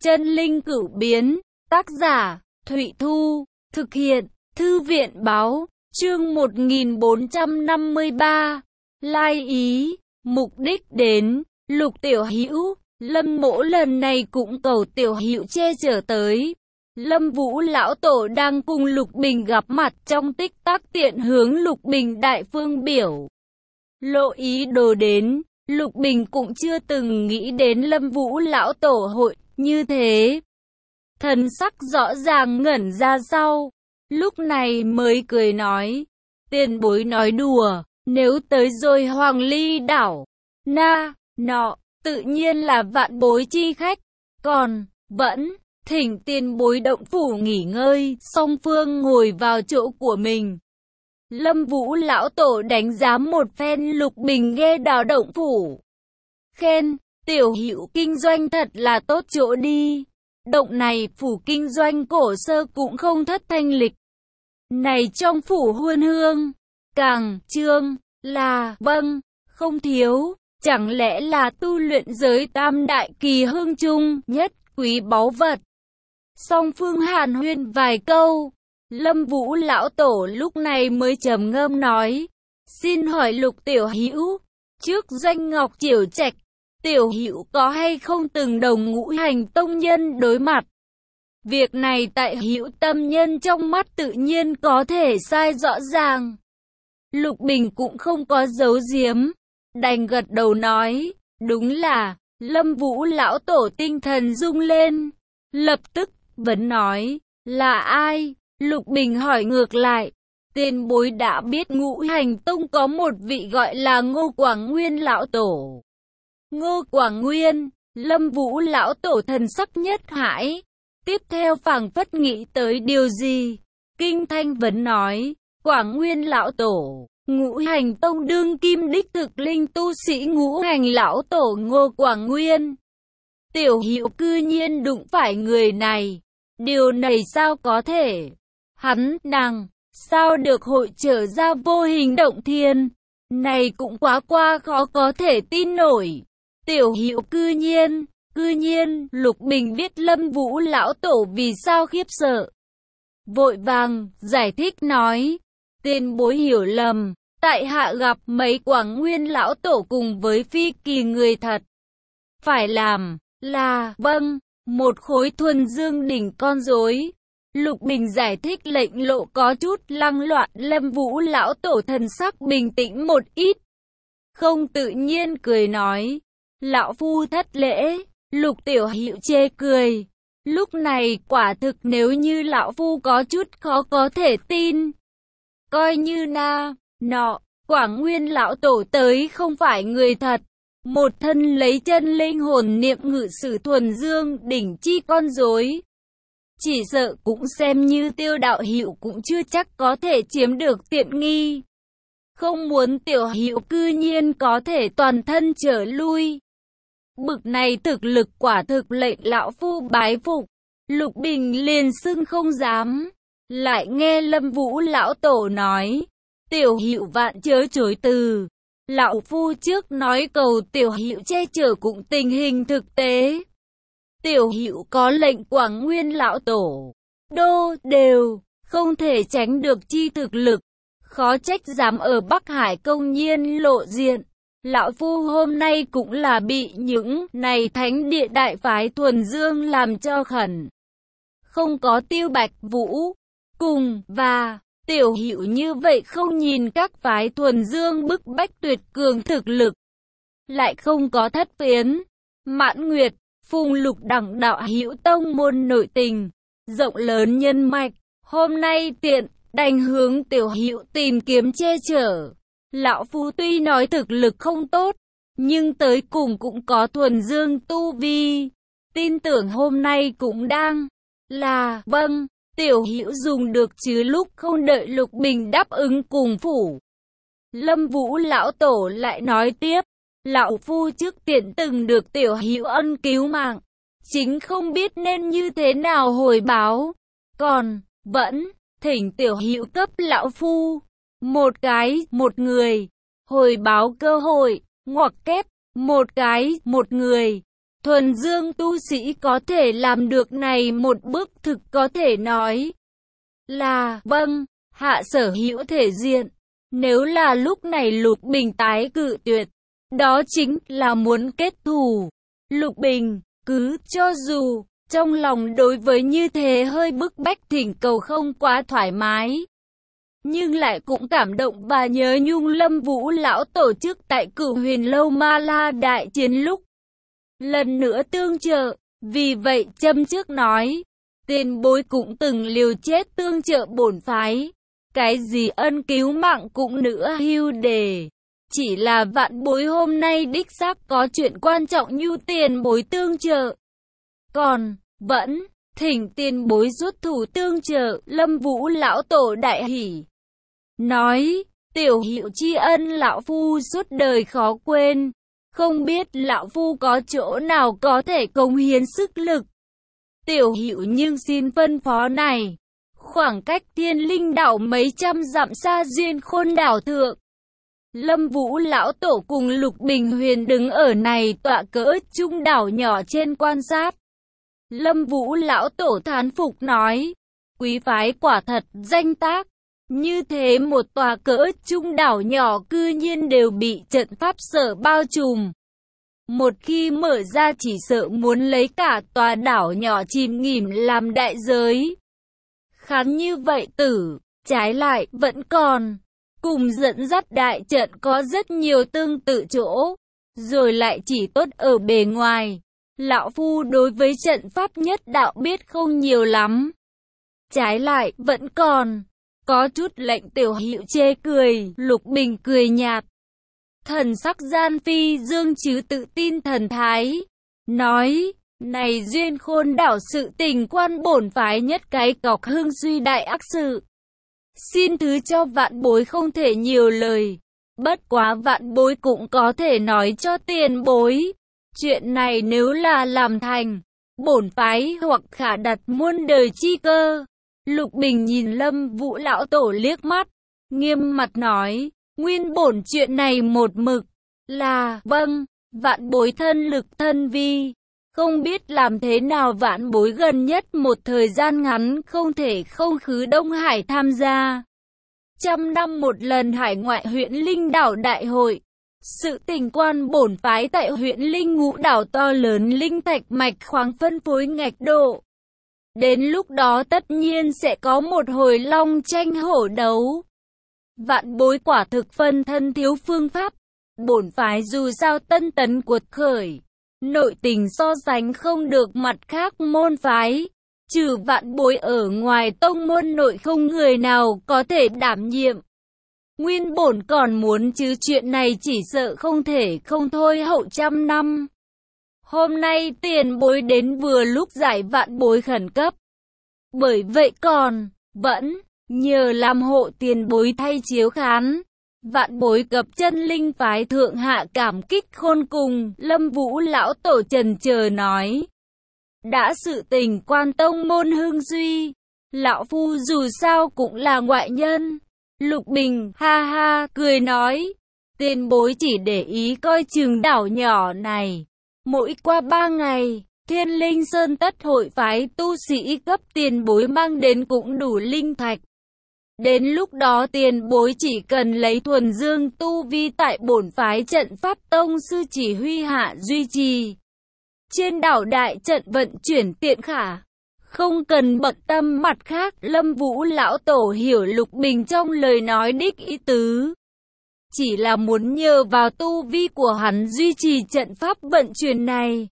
Chân linh cửu biến, tác giả, Thụy Thu, thực hiện, Thư viện báo, chương 1453, lai ý, mục đích đến, Lục Tiểu Hữu, Lâm Mỗ lần này cũng cầu Tiểu Hữu che chở tới. Lâm Vũ lão tổ đang cùng Lục Bình gặp mặt, trong tích tắc tiện hướng Lục Bình đại phương biểu lộ ý đồ đến. Lục Bình cũng chưa từng nghĩ đến Lâm Vũ lão tổ hội như thế. Thần sắc rõ ràng ngẩn ra sau, lúc này mới cười nói, tiền bối nói đùa, nếu tới rồi Hoàng Ly đảo, nọ, tự nhiên là vạn bối chi khách, còn, vẫn, thỉnh tiền bối động phủ nghỉ ngơi. Song phương ngồi vào chỗ của mình. Lâm Vũ lão tổ đánh giá một phen Lục Bình nghe đào động phủ. Khen, Tiểu Hữu kinh doanh thật là tốt chỗ đi. Động này phủ kinh doanh cổ sơ cũng không thất thanh lịch. Này trong phủ huân hương, càng trương là vâng, không thiếu, chẳng lẽ là tu luyện giới tam đại kỳ hương chung nhất quý báu vật. Song phương hàn huyên vài câu, Lâm Vũ lão tổ lúc này mới trầm ngâm nói, xin hỏi Lục Tiểu Hữu, trước doanh Ngọc Triều Trạch, Tiểu Hữu có hay không từng đồng ngũ hành tông nhân đối mặt? Việc này tại Hữu tâm nhân trong mắt tự nhiên có thể sai rõ ràng. Lục Bình cũng không có giấu giếm, đành gật đầu nói, đúng là. Lâm Vũ lão tổ tinh thần rung lên, lập tức vẫn nói, là ai? Lục Bình hỏi ngược lại, tiền bối đã biết ngũ hành tông có một vị gọi là Ngô Quảng Nguyên lão tổ. Ngô Quảng Nguyên, Lâm Vũ lão tổ thần sắc nhất hãi, tiếp theo phảng phất nghĩ tới điều gì, kinh thanh vấn nói, Quảng Nguyên lão tổ, ngũ hành tông đương kim đích thực linh tu sĩ ngũ hành lão tổ Ngô Quảng Nguyên. Tiểu Hữu cư nhiên đụng phải người này, điều này sao có thể? Hắn, nàng, sao được hội trở ra vô hình động thiên? Này cũng quá khó có thể tin nổi. Tiểu Hữu cư nhiên, Lục Bình biết Lâm Vũ lão tổ vì sao khiếp sợ. Vội vàng, giải thích nói, tiền bối hiểu lầm, tại hạ gặp mấy Quảng Nguyên lão tổ cùng với phi kỳ người thật. Phải làm, là, vâng, một khối thuần dương đỉnh con rối. Lục Bình giải thích lệnh lộ có chút lăng loạn. Lâm Vũ lão tổ thần sắc bình tĩnh một ít, không tự nhiên cười nói, lão phu thất lễ. Lục Tiểu Hữu chê cười, lúc này quả thực nếu như lão phu có chút khó có thể tin. Coi như nọ, Quảng Nguyên lão tổ tới không phải người thật, một thân lấy chân linh hồn niệm ngự sử thuần dương đỉnh chi con rối. Chỉ sợ cũng xem như Tiêu đạo hữu cũng chưa chắc có thể chiếm được tiện nghi. Không muốn Tiểu Hữu cư nhiên có thể toàn thân trở lui. Bực này thực lực quả thực lệnh lão phu bái phục. Lục Bình liền xưng không dám. Lại nghe Lâm Vũ lão tổ nói, Tiểu Hữu vạn chớ chối từ. Lão phu trước nói cầu Tiểu Hữu che chở cũng tình hình thực tế. Tiểu Hữu có lệnh Quảng Nguyên lão tổ, đều không thể tránh được chi thực lực, khó trách dám ở Bắc Hải công nhiên lộ diện. Lão phu hôm nay cũng là bị những này thánh địa đại phái thuần dương làm cho khẩn. Không có Tiêu Bạch Vũ cùng và Tiểu Hữu như vậy không nhìn các phái thuần dương bức bách tuyệt cường thực lực, lại không có Thất Phiến, Mãn Nguyệt, Phùng Lục đẳng đạo hữu tông môn nội tình rộng lớn nhân mạch, hôm nay tiện đành hướng Tiểu Hữu tìm kiếm che chở. Lão phu tuy nói thực lực không tốt, nhưng tới cùng cũng có thuần dương tu vi, tin tưởng hôm nay cũng đang là vâng. Tiểu Hữu dùng được chứ? Lúc không đợi Lục Bình đáp ứng cùng phủ, Lâm Vũ lão tổ lại nói tiếp, lão phu trước tiện từng được Tiểu Hữu ân cứu mạng, chính không biết nên như thế nào hồi báo, còn vẫn thỉnh Tiểu Hữu cấp lão phu một người hồi báo cơ hội, ngoặc kép một người thuần dương tu sĩ có thể làm được này một bước thực có thể nói là vâng, hạ sở hữu thể diện. Nếu là lúc này Lục Bình tái cự tuyệt, đó chính là muốn kết thù. Lục Bình, cứ cho dù trong lòng đối với như thế hơi bức bách thỉnh cầu không quá thoải mái, nhưng lại cũng cảm động và nhớ nhung Lâm Vũ lão tổ chức tại Cửu Huyền Lâu Ma La đại chiến lúc lần nữa tương trợ. Vì vậy châm trước nói, tiền bối cũng từng liều chết tương trợ bổn phái, cái gì ân cứu mạng cũng nữa hưu đề. Chỉ là vạn bối hôm nay đích xác có chuyện quan trọng nhu tiền bối tương trợ. Còn, vẫn, thỉnh tiền bối rút thủ tương trợ. Lâm Vũ lão tổ đại hỉ, nói, tiểu hữu tri ân lão phu suốt đời khó quên. Không biết lão phu có chỗ nào có thể cống hiến sức lực. Tiểu hữu nhưng xin phân phó này. Khoảng cách Thiên Linh đảo mấy trăm dặm xa Duyên Khôn đảo thượng, Lâm Vũ lão tổ cùng Lục Bình Huyền đứng ở này tọa cỡ trung đảo nhỏ trên quan sát. Lâm Vũ lão tổ thán phục nói, quý phái quả thật danh tác. Như thế một tòa cỡ trung đảo nhỏ cư nhiên đều bị trận pháp sở bao trùm. Một khi mở ra chỉ sợ muốn lấy cả tòa đảo nhỏ chìm nghỉm làm đại giới. Khán như vậy tử, trái lại vẫn còn cùng dẫn dắt đại trận có rất nhiều tương tự chỗ, rồi lại chỉ tốt ở bề ngoài. Lão phu đối với trận pháp nhất đạo biết không nhiều lắm. Trái lại vẫn còn có chút lệnh tiểu hữu chê cười. Lục Bình cười nhạt, thần sắc gian phi dương chứ tự tin thần thái, nói, này Duyên Khôn đảo sự tình quan bổn phái nhất cái cọc hưng suy đại ác sự. Xin thứ cho vạn bối không thể nhiều lời, bất quá vạn bối cũng có thể nói cho tiền bối. Chuyện này nếu là làm thành, bổn phái hoặc khả đặt muôn đời chi cơ. Lục Bình nhìn Lâm Vũ lão tổ liếc mắt, nghiêm mặt nói, nguyên bổn chuyện này một mực là vâng, vạn bối thân lực thân vi. Không biết làm thế nào vạn bối gần nhất một thời gian ngắn không thể không khứ Đông Hải tham gia 100 năm một lần hải ngoại huyện Linh đảo đại hội. Sự tình quan bổn phái tại huyện Linh Ngũ đảo to lớn linh thạch mạch khoáng phân phối ngạch độ. Đến lúc đó tất nhiên sẽ có một hồi long tranh hổ đấu. Vạn bối quả thực phân thân thiếu phương pháp. Bổn phái dù sao tân tấn cuột khởi, nội tình so sánh không được mặt khác môn phái. Trừ vạn bối ở ngoài tông môn nội không người nào có thể đảm nhiệm. Nguyên bổn còn muốn chứ chuyện này chỉ sợ không thể không thôi hậu 100 năm. Hôm nay tiền bối đến vừa lúc giải vạn bối khẩn cấp. Bởi vậy còn, vẫn, nhờ làm hộ tiền bối thay chiếu khán. Vạn bối cập chân linh phái thượng hạ cảm kích khôn cùng. Lâm Vũ lão tổ trần chờ nói. Đã sự tình quan tông môn hưng duy, lão phu dù sao cũng là ngoại nhân. Lục Bình ha ha cười nói, tiền bối chỉ để ý coi chừng đảo nhỏ này. Mỗi qua 3 ngày, Thiên Linh Sơn tất hội phái tu sĩ cấp tiền bối mang đến cũng đủ linh thạch. Đến lúc đó tiền bối chỉ cần lấy thuần dương tu vi tại bổn phái trận pháp tông sư chỉ huy hạ duy trì. Trên đảo đại trận vận chuyển tiện khả. Không cần bận tâm mặt khác. Lâm Vũ lão tổ hiểu Lục Bình trong lời nói đích ý tứ. Chỉ là muốn nhờ vào tu vi của hắn duy trì trận pháp vận chuyển này.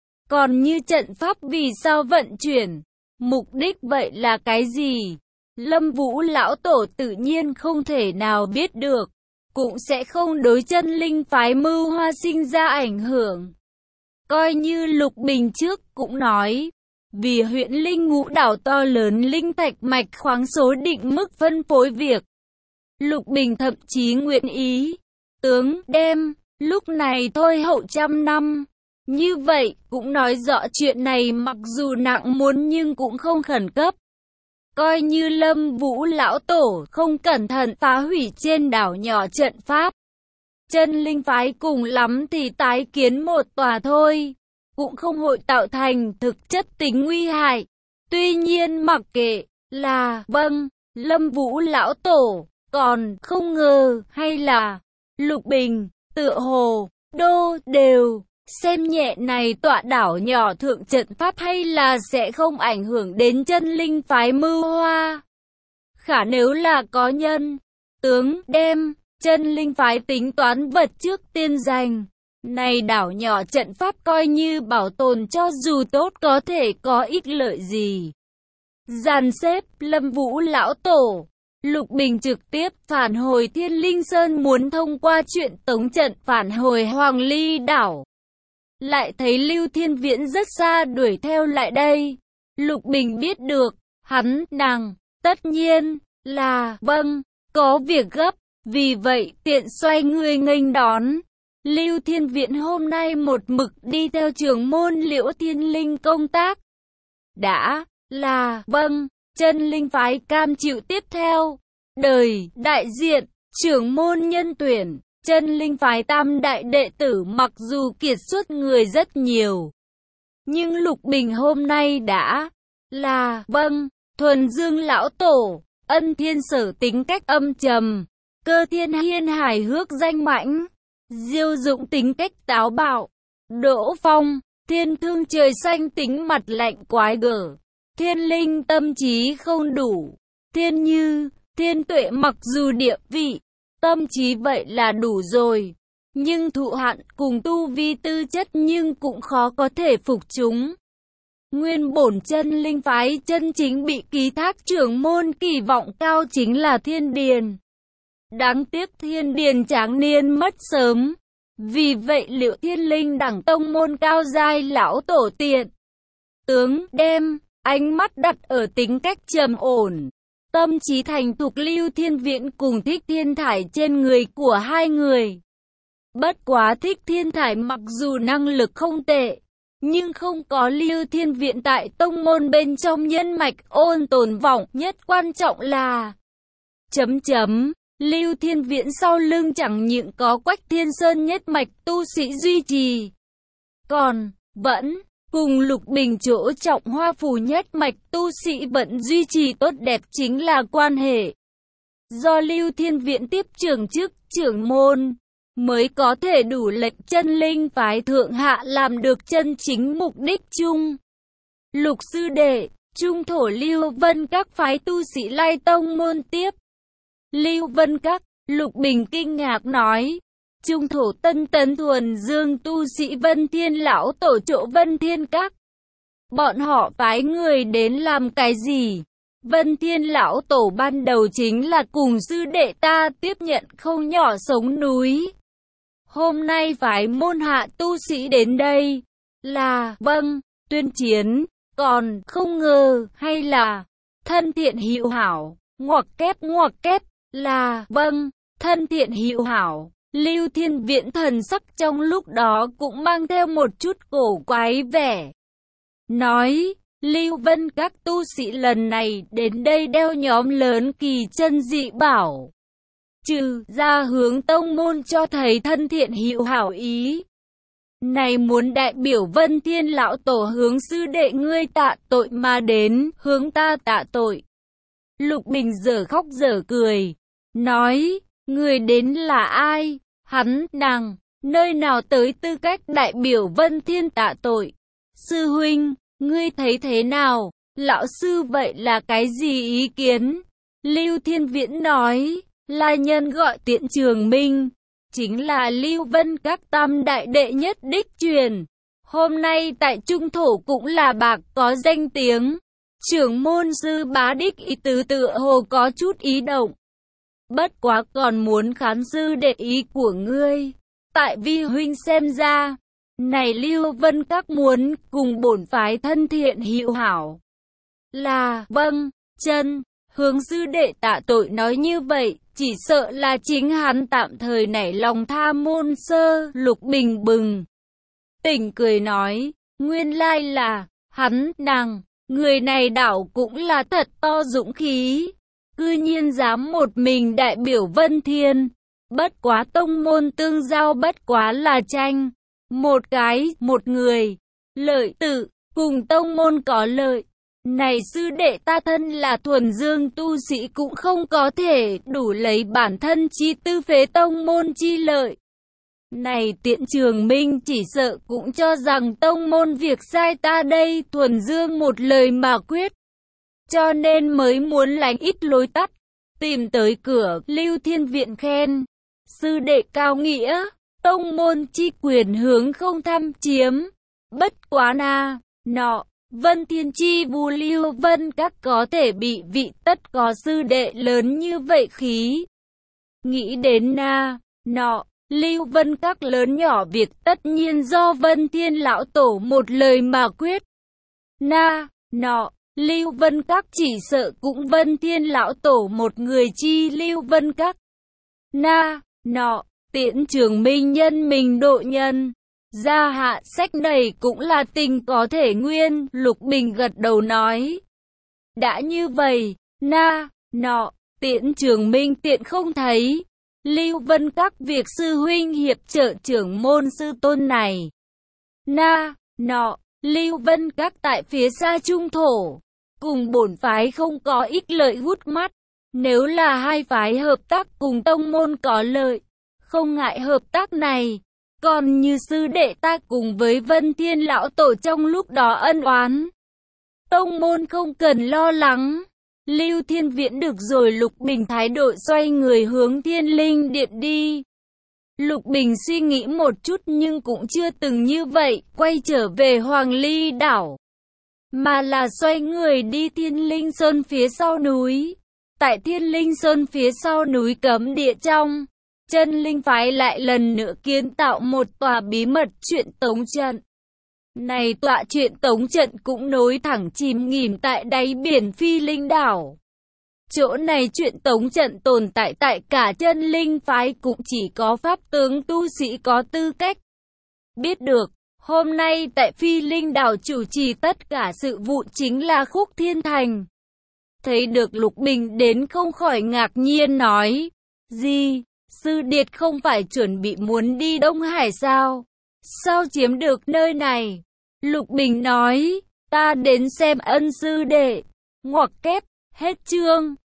Còn như trận pháp vì sao vận chuyển, mục đích vậy là cái gì? Lâm Vũ lão tổ tự nhiên không thể nào biết được, cũng sẽ không đối chân linh phái mưu hoa sinh ra ảnh hưởng. Coi như Lục Bình trước cũng nói, vì huyện Linh Ngũ đảo to lớn linh thạch mạch khoáng số định mức phân phối việc. Lục Bình thậm chí nguyện ý, tướng đem, lúc này thôi hậu 100 năm. Như vậy, cũng nói rõ chuyện này mặc dù nặng muốn nhưng cũng không khẩn cấp. Coi như Lâm Vũ lão tổ không cẩn thận phá hủy trên đảo nhỏ trận pháp. Chân linh phái cùng lắm thì tái kiến một tòa thôi. cũng không hội tạo thành thực chất tính nguy hại. Tuy nhiên mặc kệ là Lâm Vũ lão tổ, còn không ngờ hay là Lục Bình, tựa hồ đô đều xem nhẹ này tọa đảo nhỏ thượng trận pháp hay là sẽ không ảnh hưởng đến chân linh phái mưu hoa. Khả nếu là có nhân tướng đem chân linh phái tính toán vật trước tiên giành, này đảo nhỏ trận pháp coi như bảo tồn cho dù tốt có thể có ích lợi gì. Dàn xếp Lâm Vũ lão tổ, Lục Bình trực tiếp phản hồi Thiên Linh Sơn muốn thông qua chuyện tống trận phản hồi Hoàng Ly đảo. Lại thấy Lưu Thiên Viễn rất xa đuổi theo lại đây. Lục Bình biết được, nàng, tất nhiên là có việc gấp, vì vậy tiện xoay người nghênh đón. Lưu Thiên Viễn hôm nay một mực đi theo trưởng môn Liễu Thiên Linh công tác. Đã là chân linh phái cam chịu tiếp theo đời đại diện trưởng môn nhân tuyển. Chân linh phái tam đại đệ tử mặc dù kiệt xuất người rất nhiều, nhưng Lục Bình hôm nay đã là thuần dương lão tổ, Ân Thiên Sở tính cách âm trầm, Cơ Thiên Hiên hài hước danh mãnh, Diêu Dụng tính cách táo bạo, Đỗ Phong, Thiên Thương trời xanh tính mặt lạnh quái gở, Thiên Linh tâm trí không đủ, Thiên Như, Thiên Tuệ mặc dù địa vị tâm trí vậy là đủ rồi, nhưng thụ hạn cùng tu vi tư chất nhưng cũng khó có thể phục chúng. Nguyên bổn chân linh phái chân chính bị ký thác trưởng môn kỳ vọng cao chính là Thiên Điền. Đáng tiếc Thiên Điền tráng niên mất sớm, vì vậy Liễu Thiên Linh đẳng tông môn cao giai lão tổ tiện tướng đem ánh mắt đặt ở tính cách trầm ổn, tâm trí thành thục Lưu Thiên Viễn cùng Thích Thiên Thải trên người của hai người. Bất quá Thích Thiên Thải mặc dù năng lực không tệ, nhưng không có Lưu Thiên Viễn tại tông môn bên trong nhân mạch ôn tồn vọng, nhất quan trọng là Lưu Thiên Viễn sau lưng chẳng những có Quách Thiên Sơn nhất mạch tu sĩ duy trì, còn vẫn cùng Lục Bình chỗ Trọng Hoa phủ nhất mạch tu sĩ vẫn duy trì tốt đẹp chính là quan hệ do Lưu Thiên Viễn tiếp trưởng chức trưởng môn mới có thể đủ lệnh chân linh phái thượng hạ làm được chân chính mục đích chung. Lục sư đệ, trung thổ Lưu Vân các phái tu sĩ lai tông môn tiếp. Lưu Vân các, Lục Bình kinh ngạc nói. Trung thổ Tân Tấn thuần dương tu sĩ Vân Thiên lão tổ chỗ Vân Thiên các. Bọn họ phái người đến làm cái gì? Vân Thiên lão tổ ban đầu chính là cùng sư đệ ta tiếp nhận không nhỏ sống núi. Hôm nay phái môn hạ tu sĩ đến đây là tuyên chiến, còn không ngờ hay là thân thiện hữu hảo, ngoặc kép là thân thiện hữu hảo. Lưu Thiên Viễn thần sắc trong lúc đó cũng mang theo một chút cổ quái vẻ. Nói, Lưu Vân các tu sĩ lần này đến đây đeo nhóm lớn kỳ chân dị bảo. Trừ ra hướng tông môn cho thấy thân thiện hữu hảo ý. Này muốn đại biểu Vân Thiên lão tổ hướng sư đệ ngươi tạ tội mà đến, hướng ta tạ tội. Lục Bình dở khóc dở cười, nói, người đến là ai? Nàng, nơi nào tới tư cách đại biểu Vân Thiên tạ tội? Sư huynh, ngươi thấy thế nào? Lão sư vậy là cái gì ý kiến? Lưu Thiên Viễn nói, là nhân gọi Tiện Trường Minh, chính là Lưu Vân các tam đại đệ nhất đích truyền. Hôm nay tại Trung Thổ cũng là bạc có danh tiếng. Trưởng môn sư bá đích ý tứ tựa hồ có chút ý động. Bất quá còn muốn khán sư đệ ý của ngươi. Tại vi huynh xem ra, này Lưu Vân các muốn cùng bổn phái thân thiện hữu hảo. Là chân, hướng sư đệ tạ tội nói như vậy, chỉ sợ là chính hắn tạm thời nảy lòng tha môn sơ. Lục Bình bừng tỉnh cười nói, nguyên lai là nàng, người này đảo cũng là thật to dũng khí. Cư nhiên dám một mình đại biểu Vân Thiên. Bất quá tông môn tương giao bất quá là tranh. Một người. lợi tự, cùng tông môn có lợi. Này sư đệ, ta thân là thuần dương tu sĩ cũng không có thể đủ lấy bản thân chi tư phế tông môn chi lợi. Này Tiễn Trường Minh chỉ sợ cũng cho rằng tông môn việc sai ta đây thuần dương một lời mà quyết. Cho nên mới muốn lánh ít lối tắt, tìm tới cửa Lưu Thiên Viện khen. Sư đệ cao nghĩa, tông môn chi quyền hướng không tham chiếm. Bất quá na, nọ, Vân Thiên Chi Vu Lưu Vân các có thể bị vị tất có sư đệ lớn như vậy khí. Nghĩ đến na, nọ, Lưu Vân các lớn nhỏ việc tất nhiên do Vân Thiên Lão Tổ một lời mà quyết. Na, nọ, Lưu Vân các chỉ sợ cũng Vân Thiên Lão Tổ một người chi Lưu Vân các. Na, nọ, Tiễn Trường Minh nhân mình độ nhân. Gia hạ sách này cũng là tình có thể nguyên, Lục Bình gật đầu nói. Đã như vậy, na, nọ, Tiễn Trường Minh tiện không thấy. Lưu Vân các việc sư huynh hiệp trợ trưởng môn sư tôn này. Na, nọ, Lưu Vân các tại phía xa trung thổ. Cùng bổn phái không có ích lợi hút mắt. Nếu là hai phái hợp tác cùng tông môn có lợi, không ngại hợp tác này. Còn như sư đệ ta cùng với Vân Thiên Lão Tổ trong lúc đó ân oán, tông môn không cần lo lắng. Lưu Thiên Viễn được rồi. Lục Bình thái độ xoay người hướng Thiên Linh Điện đi. Lục Bình suy nghĩ một chút nhưng cũng chưa từng như vậy, quay trở về Hoàng Ly đảo. Mà là xoay người đi Thiên Linh Sơn phía sau núi. Tại Thiên Linh Sơn phía sau núi cấm địa trong, Chân Linh phái lại lần nữa kiến tạo một tòa bí mật truyện tống trận. Này tọa truyện tống trận cũng nối thẳng chìm nghỉm tại đáy biển Phi Linh đảo. Chỗ này truyện tống trận tồn tại tại cả Chân Linh phái cũng chỉ có pháp tướng tu sĩ có tư cách biết được. Hôm nay tại Phi Linh đảo chủ trì tất cả sự vụ chính là Khúc Thiên Thành. Thấy được Lục Bình đến không khỏi ngạc nhiên nói. Gì? Sư điệt không phải chuẩn bị muốn đi Đông Hải sao? Sao chiếm được nơi này? Lục Bình nói, ta đến xem ân sư đệ. Ngoặc kép, hết chương.